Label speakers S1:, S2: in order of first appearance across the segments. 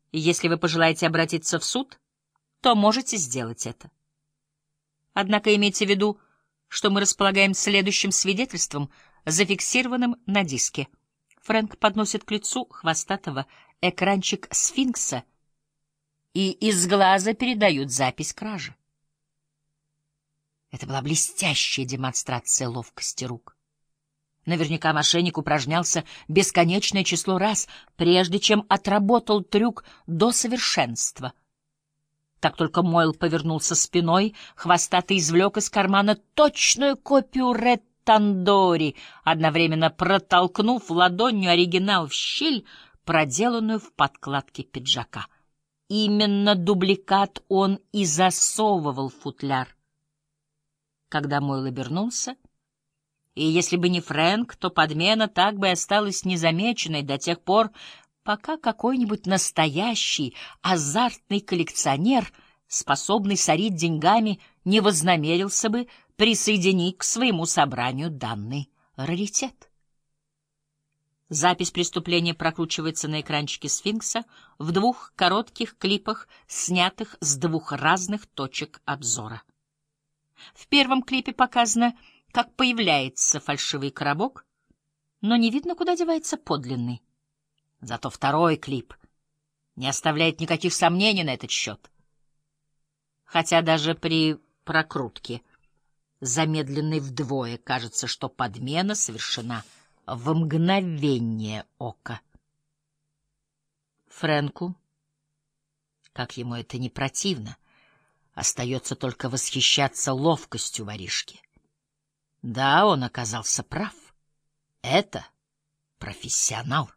S1: Если вы пожелаете обратиться в суд, то можете сделать это. Однако имейте в виду, что мы располагаем следующим свидетельством, зафиксированным на диске. Фрэнк подносит к лицу Хвостатого экранчик сфинкса, и из глаза передают запись кражи. Это была блестящая демонстрация ловкости рук. Наверняка мошенник упражнялся бесконечное число раз, прежде чем отработал трюк до совершенства. Как только Мойл повернулся спиной, Хвостатый извлек из кармана точную копию Реттандори, одновременно протолкнув ладонью оригинал в щель, проделанную в подкладке пиджака. Именно дубликат он и засовывал в футляр. Когда Мойл обернулся, и если бы не Фрэнк, то подмена так бы и осталась незамеченной до тех пор, пока какой-нибудь настоящий азартный коллекционер, способный сорить деньгами, не вознамерился бы присоединить к своему собранию данный раритет. Запись преступления прокручивается на экранчике сфинкса в 2 коротких клипах, снятых с 2 разных точек обзора. В первом клипе показано, как появляется фальшивый коробок, но не видно, куда девается подлинный. Зато второй клип не оставляет никаких сомнений на этот счет. Хотя даже при прокрутке, замедленной вдвое, кажется, что подмена совершена в мгновение ока. Фрэнку, как ему это не противно, остается только восхищаться ловкостью воришки. Да, он оказался прав. Это профессионал.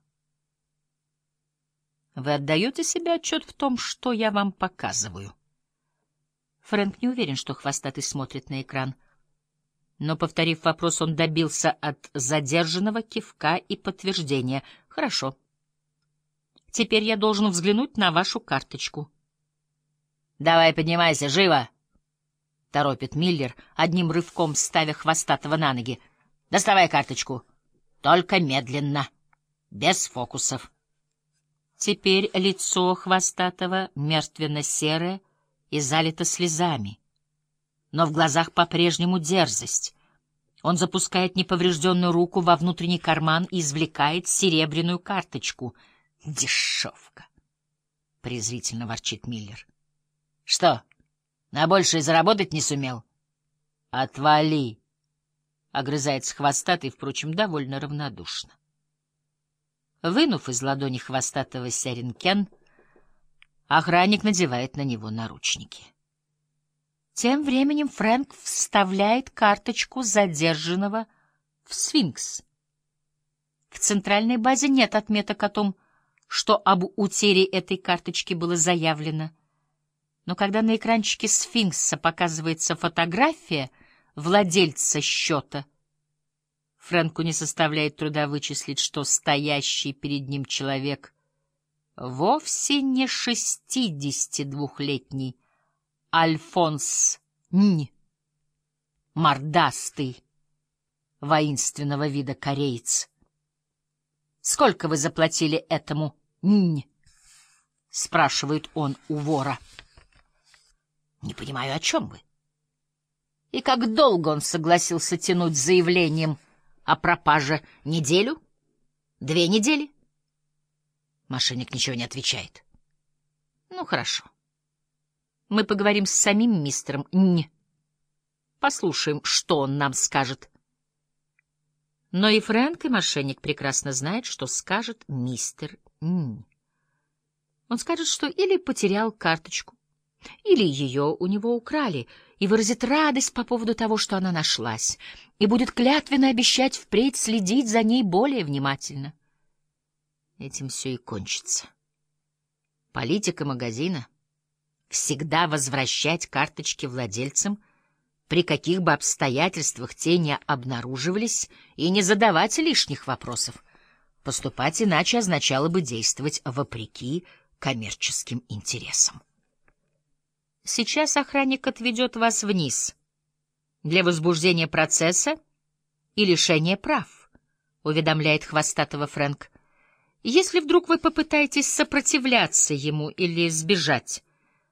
S1: Вы отдаете себе отчет в том, что я вам показываю? Фрэнк не уверен, что Хвостатый смотрит на экран. Но, повторив вопрос, он добился от задержанного кивка и подтверждения. Хорошо. Теперь я должен взглянуть на вашу карточку. Давай, поднимайся, живо! Торопит Миллер, одним рывком ставя Хвостатого на ноги. Доставай карточку. Только медленно, без фокусов. Теперь лицо Хвостатого мертвенно-серое и залито слезами. Но в глазах по-прежнему дерзость. Он запускает неповрежденную руку во внутренний карман и извлекает серебряную карточку. «Дешевка!» — презрительно ворчит Миллер. «Что, на большее заработать не сумел?» «Отвали!» — огрызается Хвостатый, впрочем, довольно равнодушно. Вынув из ладони Хвостатого сяринкен, охранник надевает на него наручники. Тем временем Фрэнк вставляет карточку задержанного в сфинкс. В центральной базе нет отметок о том, что об утере этой карточки было заявлено. Но когда на экранчике сфинкса показывается фотография владельца счета, Фрэнку не составляет труда вычислить, что стоящий перед ним человек вовсе не 62-летний Альфонс Нь, мордастый, воинственного вида кореец. «Сколько вы заплатили этому Нь?» — спрашивает он у вора. «Не понимаю, о чем вы?» «И как долго он согласился тянуть с заявлением о пропаже? Неделю? 2 недели?» Мошенник ничего не отвечает. «Ну, хорошо. Мы поговорим с самим мистером Нь. Послушаем, что он нам скажет». Но и Фрэнк, и мошенник прекрасно знают, что скажет мистер Нь. Он скажет, что или потерял карточку, или ее у него украли, и выразит радость по поводу того, что она нашлась, и будет клятвенно обещать впредь следить за ней более внимательно. Этим все и кончится. Политика магазина — всегда возвращать карточки владельцам, при каких бы обстоятельствах те не обнаруживались, и не задавать лишних вопросов. Поступать иначе означало бы действовать вопреки коммерческим интересам. Сейчас охранник отведет вас вниз для возбуждения процесса и лишения прав, — уведомляет Хвостатого Фрэнк. Если вдруг вы попытаетесь сопротивляться ему или сбежать,